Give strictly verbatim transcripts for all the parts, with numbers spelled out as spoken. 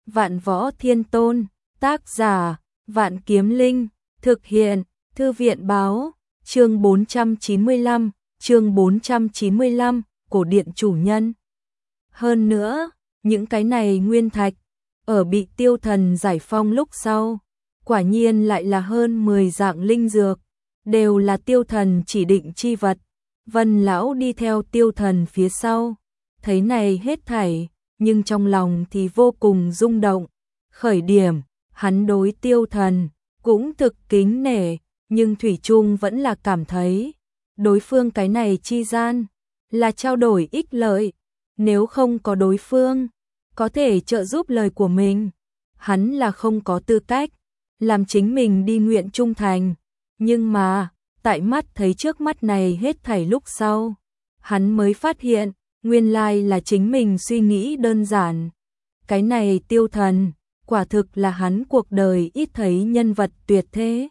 Vạn Võ Thiên Tôn, tác giả, Vạn Kiếm Linh, thực hiện, Thư viện báo, chương bốn trăm chín mươi lăm, chương bốn trăm chín mươi lăm, cổ điện chủ nhân. Hơn nữa, những cái này nguyên thạch, ở bị tiêu thần giải phong lúc sau, quả nhiên lại là hơn mười dạng linh dược, đều là tiêu thần chỉ định chi vật. Vân lão đi theo tiêu thần phía sau, thấy này hết thảy, nhưng trong lòng thì vô cùng rung động. Khởi điểm, hắn đối tiêu thần cũng thực kính nể, nhưng thủy chung vẫn là cảm thấy đối phương cái này chi gian là trao đổi ích lợi, nếu không có đối phương có thể trợ giúp lời của mình, hắn là không có tư cách làm chính mình đi nguyện trung thành. Nhưng mà tại mắt thấy trước mắt này hết thảy lúc sau, hắn mới phát hiện, nguyên lai là chính mình suy nghĩ đơn giản. Cái này tiêu thần, quả thực là hắn cuộc đời ít thấy nhân vật tuyệt thế.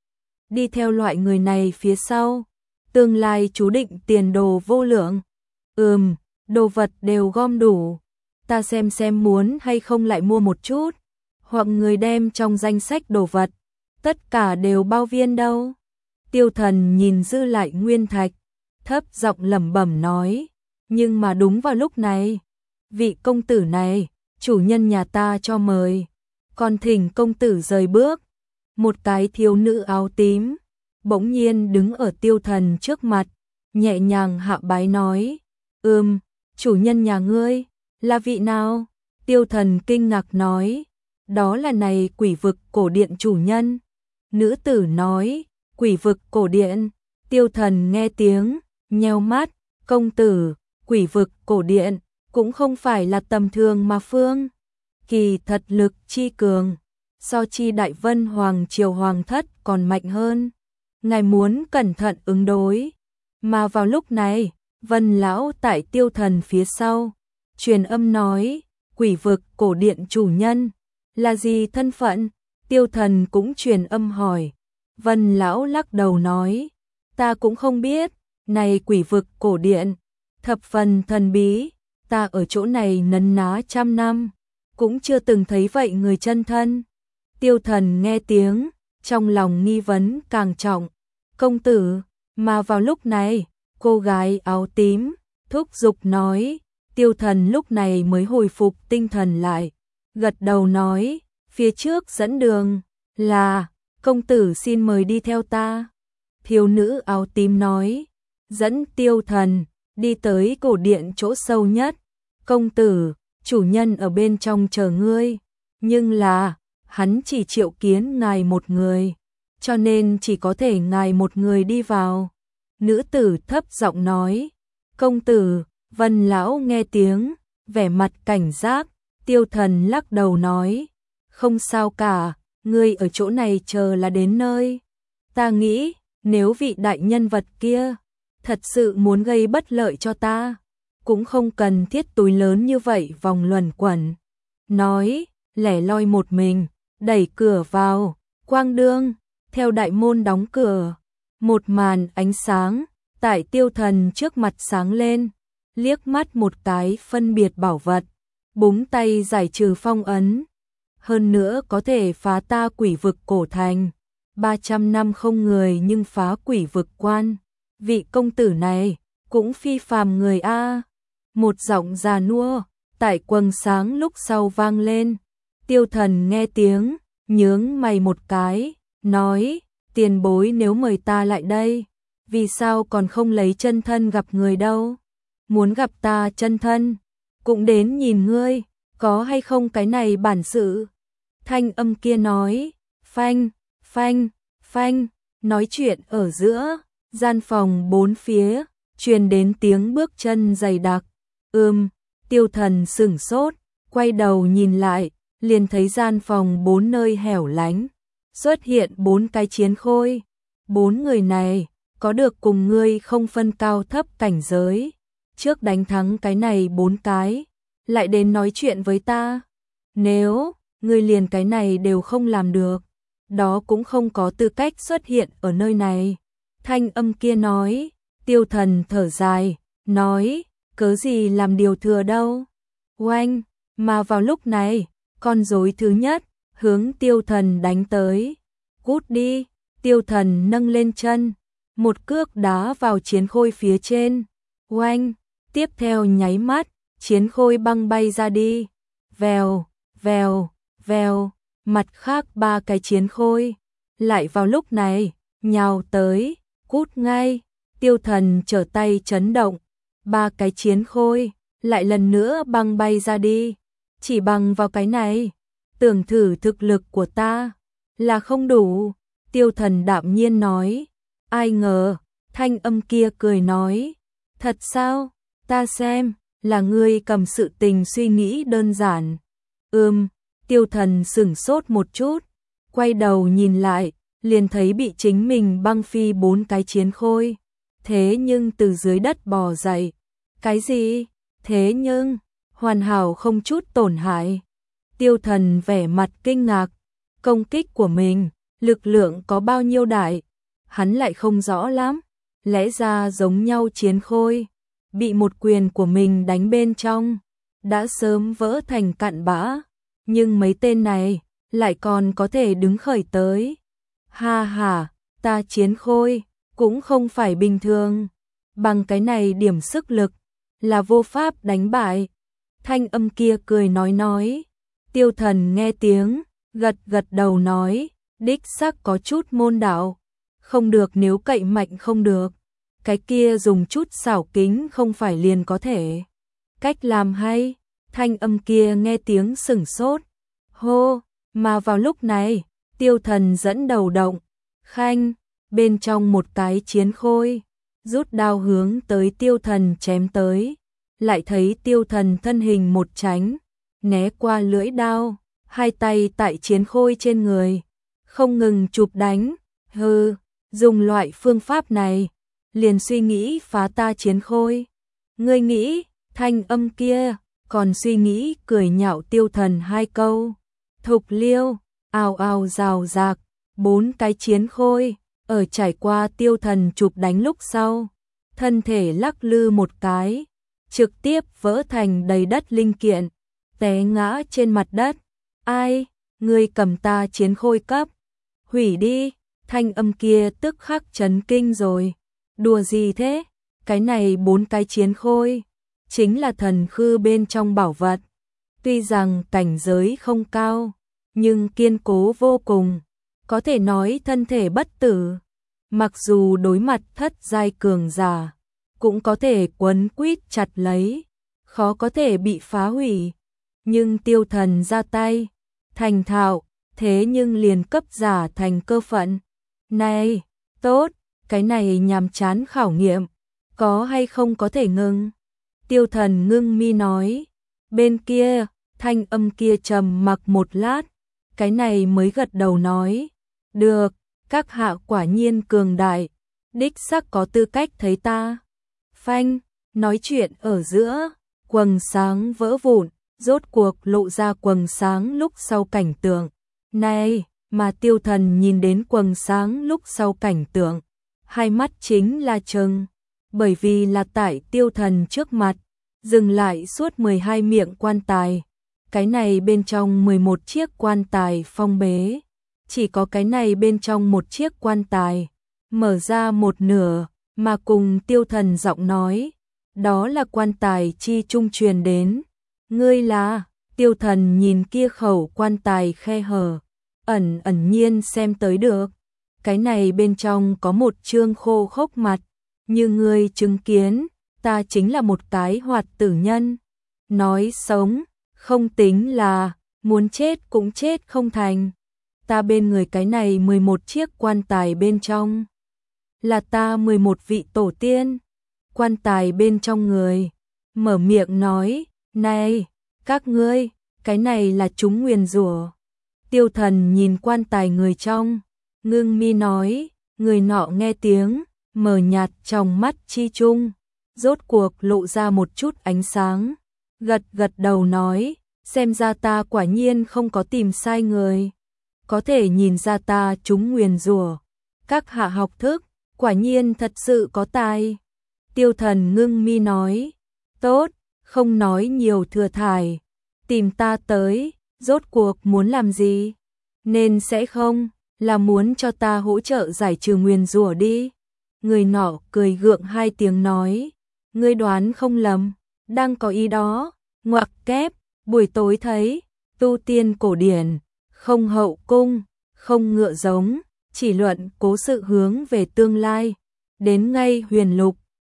Đi theo loại người này phía sau, tương lai chú định tiền đồ vô lượng. Ừm, đồ vật đều gom đủ, ta xem xem muốn hay không lại mua một chút, hoặc người đem trong danh sách đồ vật, tất cả đều bao viên đâu. Tiêu thần nhìn dư lại nguyên thạch, thấp giọng lẩm bẩm nói, nhưng mà đúng vào lúc này, vị công tử này, chủ nhân nhà ta cho mời, còn thỉnh công tử rời bước. Một cái thiếu nữ áo tím, bỗng nhiên đứng ở tiêu thần trước mặt, nhẹ nhàng hạ bái nói, ừm, chủ nhân nhà ngươi, là vị nào? Tiêu thần kinh ngạc nói, đó là này quỷ vực cổ điện chủ nhân. Nữ tử nói, quỷ vực cổ điện. Tiêu thần nghe tiếng, nheo mắt, công tử, quỷ vực cổ điện, cũng không phải là tầm thường mà phương. Kỳ thật lực chi cường, so chi đại vân hoàng triều hoàng thất còn mạnh hơn. Ngài muốn cẩn thận ứng đối. Mà vào lúc này, Vân lão tại tiêu thần phía sau, truyền âm nói, quỷ vực cổ điện chủ nhân, là gì thân phận? Tiêu thần cũng truyền âm hỏi. Vân lão lắc đầu nói, ta cũng không biết, này quỷ vực cổ điện, thập phần thần bí, ta ở chỗ này nấn ná trăm năm, cũng chưa từng thấy vậy người chân thân. Tiêu thần nghe tiếng, trong lòng nghi vấn càng trọng, công tử, mà vào lúc này, cô gái áo tím, thúc giục nói, tiêu thần lúc này mới hồi phục tinh thần lại, gật đầu nói, phía trước dẫn đường, là, công tử xin mời đi theo ta. Thiếu nữ áo tím nói, dẫn tiêu thần, đi tới cổ điện chỗ sâu nhất, công tử, chủ nhân ở bên trong chờ ngươi, nhưng là, hắn chỉ triệu kiến ngài một người, cho nên chỉ có thể ngài một người đi vào. Nữ tử thấp giọng nói, công tử. Vân lão nghe tiếng, vẻ mặt cảnh giác, tiêu thần lắc đầu nói, không sao cả, ngươi ở chỗ này chờ là đến nơi. Ta nghĩ, nếu vị đại nhân vật kia thật sự muốn gây bất lợi cho ta, cũng không cần thiết túi lớn như vậy vòng luẩn quẩn. Nói, lẻ loi một mình, đẩy cửa vào, quang đương, theo đại môn đóng cửa, một màn ánh sáng, tại tiêu thần trước mặt sáng lên, liếc mắt một cái phân biệt bảo vật, búng tay giải trừ phong ấn. Hơn nữa có thể phá ta quỷ vực cổ thành, ba trăm năm không người nhưng phá quỷ vực quan. Vị công tử này, cũng phi phàm người a. Một giọng già nua, tại quầng sáng lúc sau vang lên. Tiêu thần nghe tiếng, nhướng mày một cái, nói, tiền bối nếu mời ta lại đây, vì sao còn không lấy chân thân gặp người đâu? Muốn gặp ta chân thân, cũng đến nhìn ngươi, có hay không cái này bản sự. Thanh âm kia nói, phanh, phanh, phanh, nói chuyện ở giữa, gian phòng bốn phía, truyền đến tiếng bước chân dày đặc. Ừm, tiêu thần sửng sốt, quay đầu nhìn lại, liền thấy gian phòng bốn nơi hẻo lánh, xuất hiện bốn cái chiến khôi. Bốn người này, có được cùng ngươi không phân cao thấp cảnh giới. Trước đánh thắng cái này bốn cái, lại đến nói chuyện với ta. Nếu, ngươi liền cái này đều không làm được, đó cũng không có tư cách xuất hiện ở nơi này. Thanh âm kia nói, tiêu thần thở dài, nói, cớ gì làm điều thừa đâu. Oanh, mà vào lúc này, con rối thứ nhất, hướng Tiêu Thần đánh tới. Cút đi, Tiêu Thần nâng lên chân, một cước đá vào chiến khôi phía trên. Oanh, tiếp theo nháy mắt, chiến khôi băng bay ra đi. Vèo, vèo, vèo, mặt khác ba cái chiến khôi lại vào lúc này nhào tới, cút ngay. Tiêu Thần trở tay chấn động, ba cái chiến khôi lại lần nữa băng bay ra đi. Chỉ bằng vào cái này, tưởng thử thực lực của ta là không đủ, Tiêu Thần đạm nhiên nói. Ai ngờ, thanh âm kia cười nói, thật sao, ta xem là ngươi cầm sự tình suy nghĩ đơn giản. Ừm, Tiêu Thần sửng sốt một chút, quay đầu nhìn lại, liền thấy bị chính mình băng phi bốn cái chiến khôi. Thế nhưng từ dưới đất bò dậy. Cái gì? Thế nhưng, hoàn hảo không chút tổn hại. Tiêu Thần vẻ mặt kinh ngạc, công kích của mình, lực lượng có bao nhiêu đại, hắn lại không rõ lắm, lẽ ra giống nhau chiến khôi, bị một quyền của mình đánh bên trong, đã sớm vỡ thành cặn bã, nhưng mấy tên này lại còn có thể đứng khởi tới. Ha ha, ta chiến khôi, cũng không phải bình thường, bằng cái này điểm sức lực, là vô pháp đánh bại. Thanh âm kia cười nói nói, Tiêu Thần nghe tiếng, gật gật đầu nói, đích xác có chút môn đạo, không được nếu cậy mạnh không được, cái kia dùng chút xảo kính không phải liền có thể. Cách làm hay, thanh âm kia nghe tiếng sửng sốt, hô, mà vào lúc này, Tiêu Thần dẫn đầu động, khanh, bên trong một cái chiến khôi, rút đao hướng tới Tiêu Thần chém tới, lại thấy Tiêu Thần thân hình một tránh, né qua lưỡi đao, hai tay tại chiến khôi trên người, không ngừng chụp đánh, hừ, dùng loại phương pháp này, liền suy nghĩ phá ta chiến khôi. Ngươi nghĩ, thanh âm kia, còn suy nghĩ cười nhạo Tiêu Thần hai câu. Thục liêu, ào ào rào rạc, bốn cái chiến khôi, ở trải qua Tiêu Thần chụp đánh lúc sau, thân thể lắc lư một cái, trực tiếp vỡ thành đầy đất linh kiện, té ngã trên mặt đất. Ai, ngươi cầm ta chiến khôi cấp, hủy đi, thanh âm kia tức khắc chấn kinh rồi. Đùa gì thế, cái này bốn cái chiến khôi, chính là thần khư bên trong bảo vật. Tuy rằng cảnh giới không cao, nhưng kiên cố vô cùng, có thể nói thân thể bất tử. Mặc dù đối mặt thất giai cường giả, cũng có thể quấn quýt chặt lấy, khó có thể bị phá hủy. Nhưng Tiêu Thần ra tay, thành thạo, thế nhưng liền cấp giả thành cơ phận. Này, tốt, cái này nhàm chán khảo nghiệm, có hay không có thể ngưng? Tiêu Thần ngưng mi nói, bên kia, thanh âm kia trầm mặc một lát, cái này mới gật đầu nói, được, các hạ quả nhiên cường đại, đích xác có tư cách thấy ta. Phanh, nói chuyện ở giữa, quầng sáng vỡ vụn, rốt cuộc lộ ra quầng sáng lúc sau cảnh tượng. Này, mà Tiêu Thần nhìn đến quầng sáng lúc sau cảnh tượng, hai mắt chính là trừng, bởi vì là tại Tiêu Thần trước mặt, dừng lại suốt mười hai miệng quan tài. Cái này bên trong mười một chiếc quan tài phong bế, chỉ có cái này bên trong một chiếc quan tài, mở ra một nửa, mà cùng Tiêu Thần giọng nói, đó là quan tài chi trung truyền đến. Ngươi là, Tiêu Thần nhìn kia khẩu quan tài khe hở, ẩn ẩn nhiên xem tới được. Cái này bên trong có một chương khô khốc mặt, như ngươi chứng kiến, ta chính là một cái hoạt tử nhân. Nói sống, không tính là, muốn chết cũng chết không thành. Ta bên người cái này mười một chiếc quan tài bên trong, là ta mười một vị tổ tiên. Quan tài bên trong người, mở miệng nói, này, các ngươi, cái này là chúng nguyền rủa. Tiêu Thần nhìn quan tài người trong, ngưng mi nói, người nọ nghe tiếng, mờ nhạt trong mắt chi chung, rốt cuộc lộ ra một chút ánh sáng, gật gật đầu nói, xem ra ta quả nhiên không có tìm sai người, có thể nhìn ra ta chúng nguyền rủa, các hạ học thức, quả nhiên thật sự có tài. Tiêu Thần ngưng mi nói, tốt, không nói nhiều thừa thải, tìm ta tới, rốt cuộc muốn làm gì? Nên sẽ không, là muốn cho ta hỗ trợ giải trừ nguyền rủa đi. Người nọ cười gượng hai tiếng nói, ngươi đoán không lầm, đang có ý đó. Ngoặc kép, buổi tối thấy, tu tiên cổ điển, không hậu cung, không ngựa giống, chỉ luận cố sự hướng về tương lai. Đến ngay huyền lục,